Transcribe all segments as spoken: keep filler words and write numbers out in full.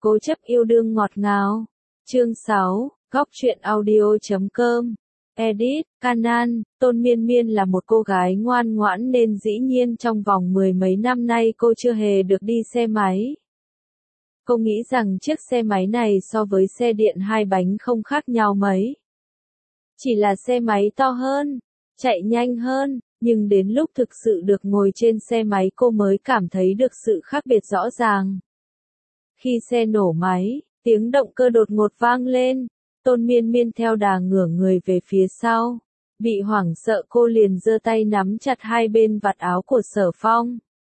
Cố chấp yêu đương ngọt ngào. Chương sáu, góc truyện audio chấm com. Edit, Canan, Tôn Miên Miên là một cô gái ngoan ngoãn nên dĩ nhiên trong vòng mười mấy năm nay cô chưa hề được đi xe máy. Cô nghĩ rằng chiếc xe máy này so với xe điện hai bánh không khác nhau mấy. Chỉ là xe máy to hơn, chạy nhanh hơn, nhưng đến lúc thực sự được ngồi trên xe máy cô mới cảm thấy được sự khác biệt rõ ràng. Khi xe nổ máy, tiếng động cơ đột ngột vang lên, Tôn Miên Miên theo đà ngửa người về phía sau. Bị hoảng sợ cô liền giơ tay nắm chặt hai bên vạt áo của Sở Phong.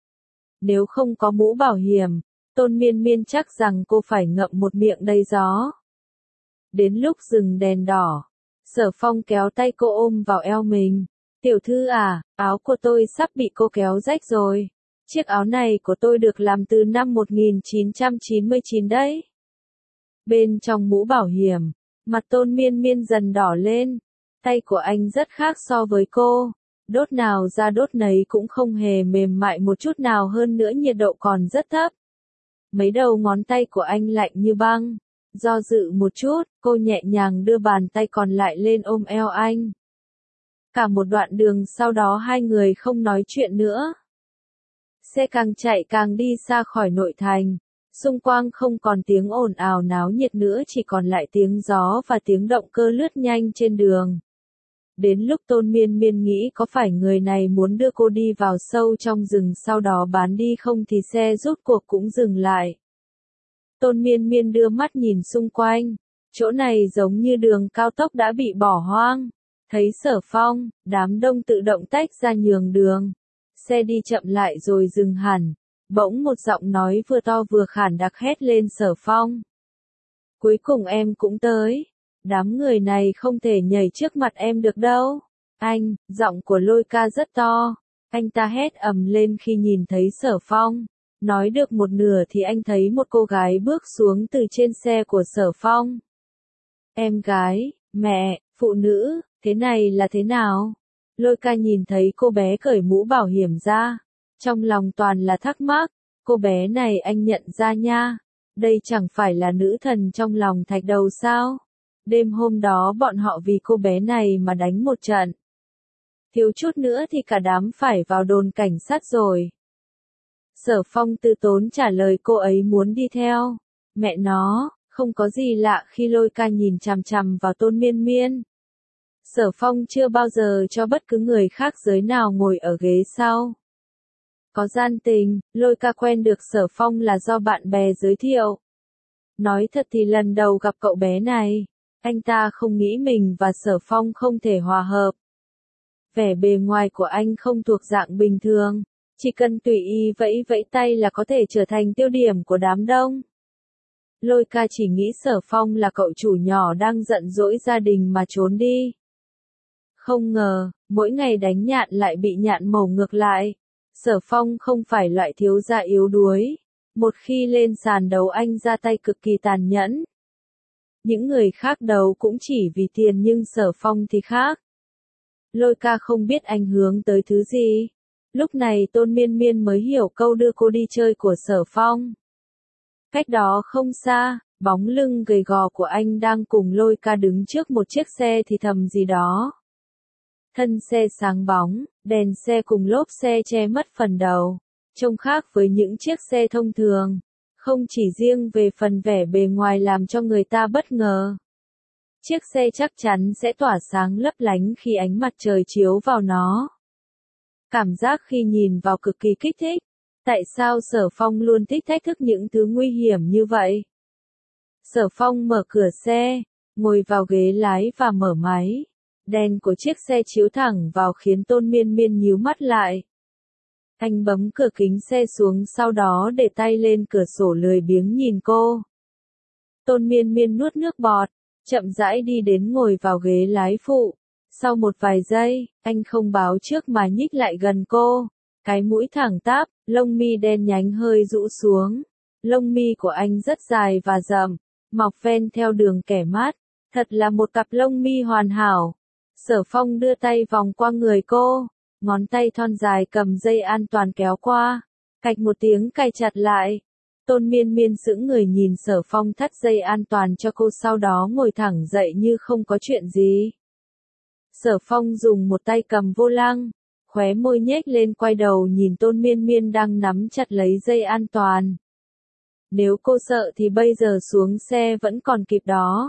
Nếu không có mũ bảo hiểm, Tôn Miên Miên chắc rằng cô phải ngậm một miệng đầy gió. Đến lúc dừng đèn đỏ, Sở Phong kéo tay cô ôm vào eo mình. Tiểu thư à, áo của tôi sắp bị cô kéo rách rồi. Chiếc áo này của tôi được làm từ năm một nghìn chín trăm chín mươi chín đấy. Bên trong mũ bảo hiểm, mặt Tôn Miên Miên dần đỏ lên. Tay của anh rất khác so với cô. Đốt nào ra đốt nấy cũng không hề mềm mại một chút nào, hơn nữa nhiệt độ còn rất thấp. Mấy đầu ngón tay của anh lạnh như băng. Do dự một chút, cô nhẹ nhàng đưa bàn tay còn lại lên ôm eo anh. Cả một đoạn đường sau đó hai người không nói chuyện nữa. Xe càng chạy càng đi xa khỏi nội thành. Xung quanh không còn tiếng ồn ào náo nhiệt nữa, chỉ còn lại tiếng gió và tiếng động cơ lướt nhanh trên đường. Đến lúc Tôn Miên Miên nghĩ có phải người này muốn đưa cô đi vào sâu trong rừng sau đó bán đi không thì xe rốt cuộc cũng dừng lại. Tôn Miên Miên đưa mắt nhìn xung quanh. Chỗ này giống như đường cao tốc đã bị bỏ hoang. Thấy Sở Phong, đám đông tự động tách ra nhường đường. Xe đi chậm lại rồi dừng hẳn. Bỗng một giọng nói vừa to vừa khản đặc hét lên Sở Phong. Cuối cùng em cũng tới. Đám người này không thể nhảy trước mặt em được đâu. Anh, giọng của Lôi Ca rất to. Anh ta hét ầm lên khi nhìn thấy Sở Phong. Nói được một nửa thì anh thấy một cô gái bước xuống từ trên xe của Sở Phong. Em gái, mẹ, phụ nữ, thế này là thế nào? Lôi Ca nhìn thấy cô bé cởi mũ bảo hiểm ra. Trong lòng toàn là thắc mắc, cô bé này anh nhận ra nha. Đây chẳng phải là nữ thần trong lòng thạch đầu sao? Đêm hôm đó bọn họ vì cô bé này mà đánh một trận. Thiếu chút nữa thì cả đám phải vào đồn cảnh sát rồi. Sở Phong từ tốn trả lời cô ấy muốn đi theo. Mẹ nó, không có gì lạ khi Lôi Ca nhìn chằm chằm vào Tôn Miên Miên. Sở Phong chưa bao giờ cho bất cứ người khác giới nào ngồi ở ghế sau. Có gian tình, Lôi Ca quen được Sở Phong là do bạn bè giới thiệu. Nói thật thì lần đầu gặp cậu bé này, anh ta không nghĩ mình và Sở Phong không thể hòa hợp. Vẻ bề ngoài của anh không thuộc dạng bình thường, chỉ cần tùy ý vẫy vẫy tay là có thể trở thành tiêu điểm của đám đông. Lôi Ca chỉ nghĩ Sở Phong là cậu chủ nhỏ đang giận dỗi gia đình mà trốn đi. Không ngờ, mỗi ngày đánh nhạn lại bị nhạn mổ ngược lại. Sở Phong không phải loại thiếu gia yếu đuối. Một khi lên sàn đấu anh ra tay cực kỳ tàn nhẫn. Những người khác đấu cũng chỉ vì tiền nhưng Sở Phong thì khác. Lôi Ca không biết anh hướng tới thứ gì. Lúc này Tôn Miên Miên mới hiểu câu đưa cô đi chơi của Sở Phong. Cách đó không xa, bóng lưng gầy gò của anh đang cùng Lôi Ca đứng trước một chiếc xe thì thầm gì đó. Thân xe sáng bóng, đèn xe cùng lốp xe che mất phần đầu, trông khác với những chiếc xe thông thường. Không chỉ riêng về phần vẻ bề ngoài làm cho người ta bất ngờ. Chiếc xe chắc chắn sẽ tỏa sáng lấp lánh khi ánh mặt trời chiếu vào nó. Cảm giác khi nhìn vào cực kỳ kích thích. Tại sao Sở Phong luôn thích thách thức những thứ nguy hiểm như vậy? Sở Phong mở cửa xe, ngồi vào ghế lái và mở máy. Đèn của chiếc xe chiếu thẳng vào khiến Tôn Miên Miên nhíu mắt lại. Anh bấm cửa kính xe xuống sau đó để tay lên cửa sổ lười biếng nhìn cô. Tôn Miên Miên nuốt nước bọt, chậm rãi đi đến ngồi vào ghế lái phụ. Sau một vài giây, anh không báo trước mà nhích lại gần cô. Cái mũi thẳng tắp, lông mi đen nhánh hơi rũ xuống. Lông mi của anh rất dài và rậm, mọc ven theo đường kẻ mát. Thật là một cặp lông mi hoàn hảo. Sở Phong đưa tay vòng qua người cô, ngón tay thon dài cầm dây an toàn kéo qua, cạch một tiếng cài chặt lại. Tôn Miên Miên sững người nhìn Sở Phong thắt dây an toàn cho cô, sau đó ngồi thẳng dậy như không có chuyện gì. Sở Phong dùng một tay cầm vô lăng, khóe môi nhếch lên, quay đầu nhìn Tôn Miên Miên đang nắm chặt lấy dây an toàn. Nếu cô sợ thì bây giờ xuống xe vẫn còn kịp đó.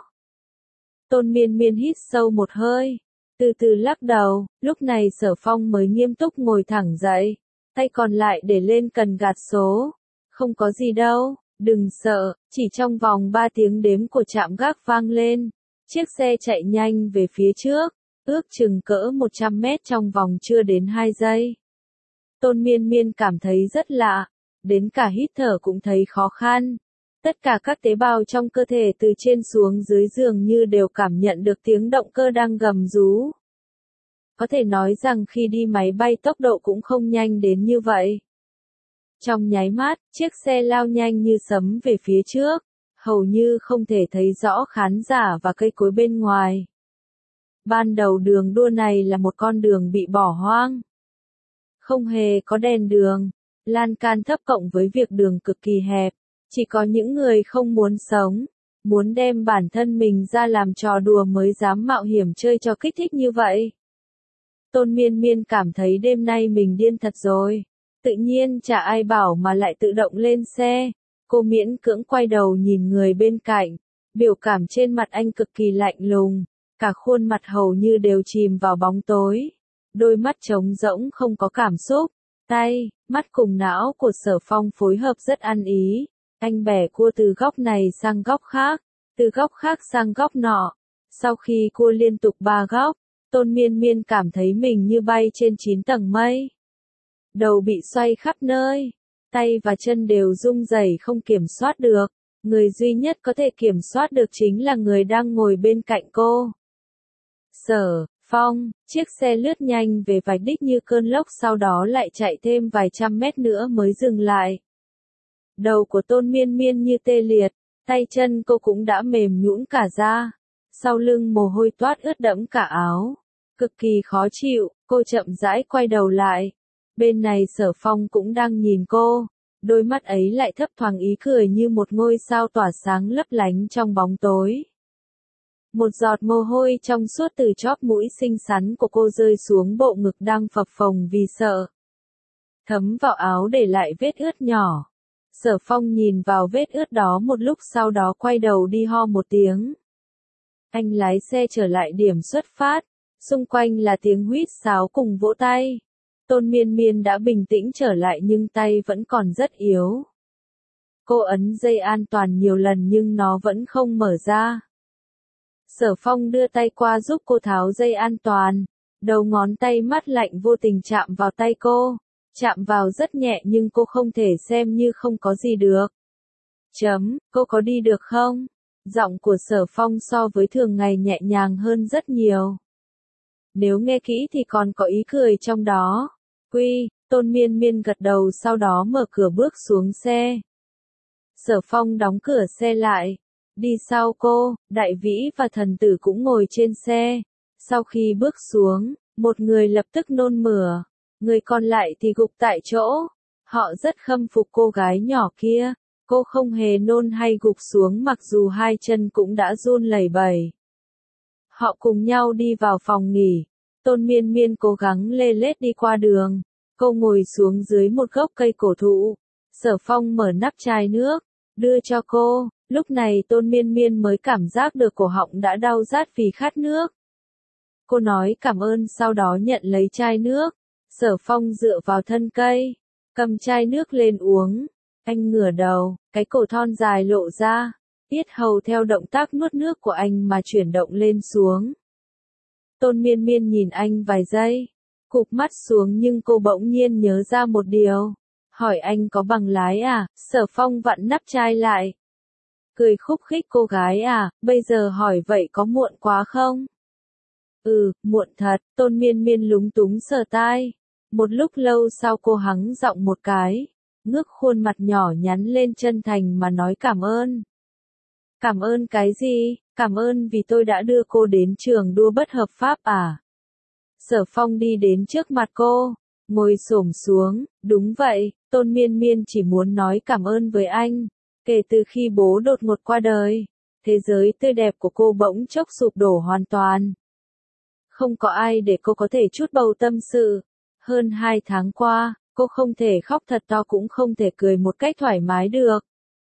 Tôn Miên Miên hít sâu một hơi, từ từ lắc đầu, lúc này Sở Phong mới nghiêm túc ngồi thẳng dậy, tay còn lại để lên cần gạt số. Không có gì đâu, đừng sợ, chỉ trong vòng ba tiếng đếm của trạm gác vang lên. Chiếc xe chạy nhanh về phía trước, ước chừng cỡ một trăm mét trong vòng chưa đến hai giây. Tôn Miên Miên cảm thấy rất lạ, đến cả hít thở cũng thấy khó khăn. Tất cả các tế bào trong cơ thể từ trên xuống dưới dường như đều cảm nhận được tiếng động cơ đang gầm rú. Có thể nói rằng khi đi máy bay tốc độ cũng không nhanh đến như vậy. Trong nháy mắt, chiếc xe lao nhanh như sấm về phía trước, hầu như không thể thấy rõ khán giả và cây cối bên ngoài. Ban đầu đường đua này là một con đường bị bỏ hoang. Không hề có đèn đường, lan can thấp cộng với việc đường cực kỳ hẹp. Chỉ có những người không muốn sống, muốn đem bản thân mình ra làm trò đùa mới dám mạo hiểm chơi trò kích thích như vậy. Tôn Miên Miên cảm thấy đêm nay mình điên thật rồi. Tự nhiên chả ai bảo mà lại tự động lên xe. Cô miễn cưỡng quay đầu nhìn người bên cạnh. Biểu cảm trên mặt anh cực kỳ lạnh lùng. Cả khuôn mặt hầu như đều chìm vào bóng tối. Đôi mắt trống rỗng không có cảm xúc. Tay, mắt cùng não của Sở Phong phối hợp rất ăn ý. Anh bẻ cua từ góc này sang góc khác, từ góc khác sang góc nọ. Sau khi cua liên tục ba góc, Tôn Miên Miên cảm thấy mình như bay trên chín tầng mây. Đầu bị xoay khắp nơi, tay và chân đều rung rẩy không kiểm soát được. Người duy nhất có thể kiểm soát được chính là người đang ngồi bên cạnh cô. Sở Phong, chiếc xe lướt nhanh về vạch đích như cơn lốc, sau đó lại chạy thêm vài trăm mét nữa mới dừng lại. Đầu của Tôn Miên Miên như tê liệt, tay chân cô cũng đã mềm nhũn cả ra. Sau lưng mồ hôi toát ướt đẫm cả áo. Cực kỳ khó chịu, cô chậm rãi quay đầu lại. Bên này Sở Phong cũng đang nhìn cô. Đôi mắt ấy lại thấp thoáng ý cười như một ngôi sao tỏa sáng lấp lánh trong bóng tối. Một giọt mồ hôi trong suốt từ chóp mũi xinh xắn của cô rơi xuống bộ ngực đang phập phồng vì sợ. Thấm vào áo để lại vết ướt nhỏ. Sở Phong nhìn vào vết ướt đó một lúc, sau đó quay đầu đi ho một tiếng. Anh lái xe trở lại điểm xuất phát, xung quanh là tiếng huýt sáo cùng vỗ tay. Tôn Miên Miên đã bình tĩnh trở lại nhưng tay vẫn còn rất yếu. Cô ấn dây an toàn nhiều lần nhưng nó vẫn không mở ra. Sở Phong đưa tay qua giúp cô tháo dây an toàn. Đầu ngón tay mát lạnh vô tình chạm vào tay cô. Chạm vào rất nhẹ nhưng cô không thể xem như không có gì được. Chấm, cô có đi được không? Giọng của Sở Phong so với thường ngày nhẹ nhàng hơn rất nhiều. Nếu nghe kỹ thì còn có ý cười trong đó. Quy, Tôn Miên Miên gật đầu, sau đó mở cửa bước xuống xe. Sở Phong đóng cửa xe lại. Đi sau cô, Đại Vĩ và thần tử cũng ngồi trên xe. Sau khi bước xuống, một người lập tức nôn mửa. Người còn lại thì gục tại chỗ. Họ rất khâm phục cô gái nhỏ kia. Cô không hề nôn hay gục xuống mặc dù hai chân cũng đã run lẩy bẩy. Họ cùng nhau đi vào phòng nghỉ. Tôn Miên Miên cố gắng lê lết đi qua đường. Cô ngồi xuống dưới một gốc cây cổ thụ. Sở Phong mở nắp chai nước, đưa cho cô. Lúc này Tôn Miên Miên mới cảm giác được cổ họng đã đau rát vì khát nước. Cô nói cảm ơn sau đó nhận lấy chai nước. Sở Phong dựa vào thân cây, cầm chai nước lên uống. Anh ngửa đầu, cái cổ thon dài lộ ra. Yết hầu theo động tác nuốt nước của anh mà chuyển động lên xuống. Tôn Miên Miên nhìn anh vài giây, cụp mắt xuống nhưng cô bỗng nhiên nhớ ra một điều. Hỏi anh có bằng lái à? Sở Phong vặn nắp chai lại. Cười khúc khích, cô gái à, bây giờ hỏi vậy có muộn quá không? Ừ, muộn thật. Tôn Miên Miên lúng túng sờ tai. Một lúc lâu sau cô hắng giọng một cái, ngước khuôn mặt nhỏ nhắn lên chân thành mà nói cảm ơn. Cảm ơn cái gì? Cảm ơn vì tôi đã đưa cô đến trường đua bất hợp pháp à? Sở Phong đi đến trước mặt cô, ngồi xổm xuống. Đúng vậy, Tôn Miên Miên chỉ muốn nói cảm ơn với anh. Kể từ khi bố đột ngột qua đời, thế giới tươi đẹp của cô bỗng chốc sụp đổ hoàn toàn. Không có ai để cô có thể chút bầu tâm sự. Hơn hai tháng qua, cô không thể khóc thật to cũng không thể cười một cách thoải mái được.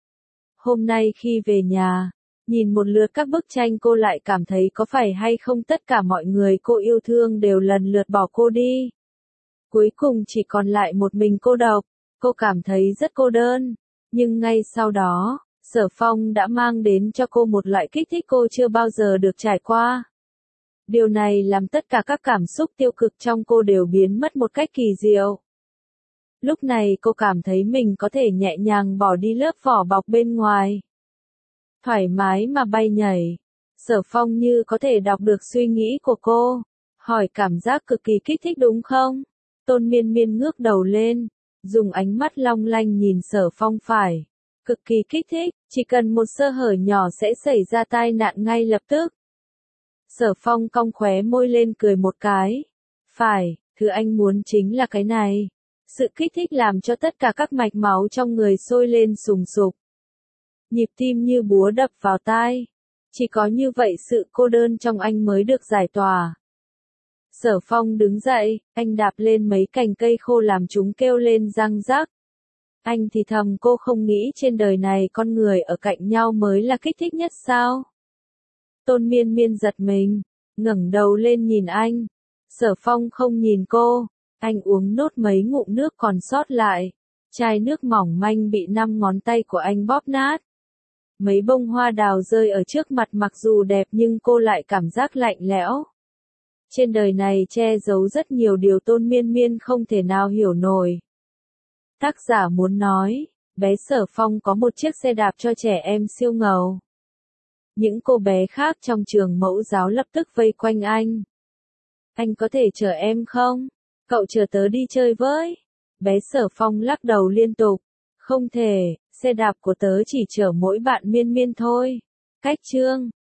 Hôm nay khi về nhà, nhìn một lượt các bức tranh cô lại cảm thấy có phải hay không tất cả mọi người cô yêu thương đều lần lượt bỏ cô đi. Cuối cùng chỉ còn lại một mình cô độc, cô cảm thấy rất cô đơn. Nhưng ngay sau đó, Sở Phong đã mang đến cho cô một loại kích thích cô chưa bao giờ được trải qua. Điều này làm tất cả các cảm xúc tiêu cực trong cô đều biến mất một cách kỳ diệu. Lúc này cô cảm thấy mình có thể nhẹ nhàng bỏ đi lớp vỏ bọc bên ngoài. Thoải mái mà bay nhảy. Sở Phong như có thể đọc được suy nghĩ của cô. Hỏi cảm giác cực kỳ kích thích đúng không? Tôn Miên Miên ngước đầu lên, dùng ánh mắt long lanh nhìn Sở Phong phải. Cực kỳ kích thích, chỉ cần một sơ hở nhỏ sẽ xảy ra tai nạn ngay lập tức. Sở Phong cong khóe môi lên cười một cái. Phải, thứ anh muốn chính là cái này. Sự kích thích làm cho tất cả các mạch máu trong người sôi lên sùng sục. Nhịp tim như búa đập vào tai. Chỉ có như vậy sự cô đơn trong anh mới được giải tỏa. Sở Phong đứng dậy, anh đạp lên mấy cành cây khô làm chúng kêu lên răng rắc. Anh thì thầm cô không nghĩ trên đời này con người ở cạnh nhau mới là kích thích nhất sao? Tôn Miên Miên giật mình, ngẩng đầu lên nhìn anh. Sở Phong không nhìn cô, anh uống nốt mấy ngụm nước còn sót lại. Chai nước mỏng manh bị năm ngón tay của anh bóp nát. Mấy bông hoa đào rơi ở trước mặt mặc dù đẹp nhưng cô lại cảm giác lạnh lẽo. Trên đời này che giấu rất nhiều điều Tôn Miên Miên không thể nào hiểu nổi. Tác giả muốn nói, bé Sở Phong có một chiếc xe đạp cho trẻ em siêu ngầu. Những cô bé khác trong trường mẫu giáo lập tức vây quanh anh. Anh có thể chở em không? Cậu chở tớ đi chơi với. Bé Sở Phong lắc đầu liên tục. Không thể, xe đạp của tớ chỉ chở mỗi bạn Miên Miên thôi. Cách chương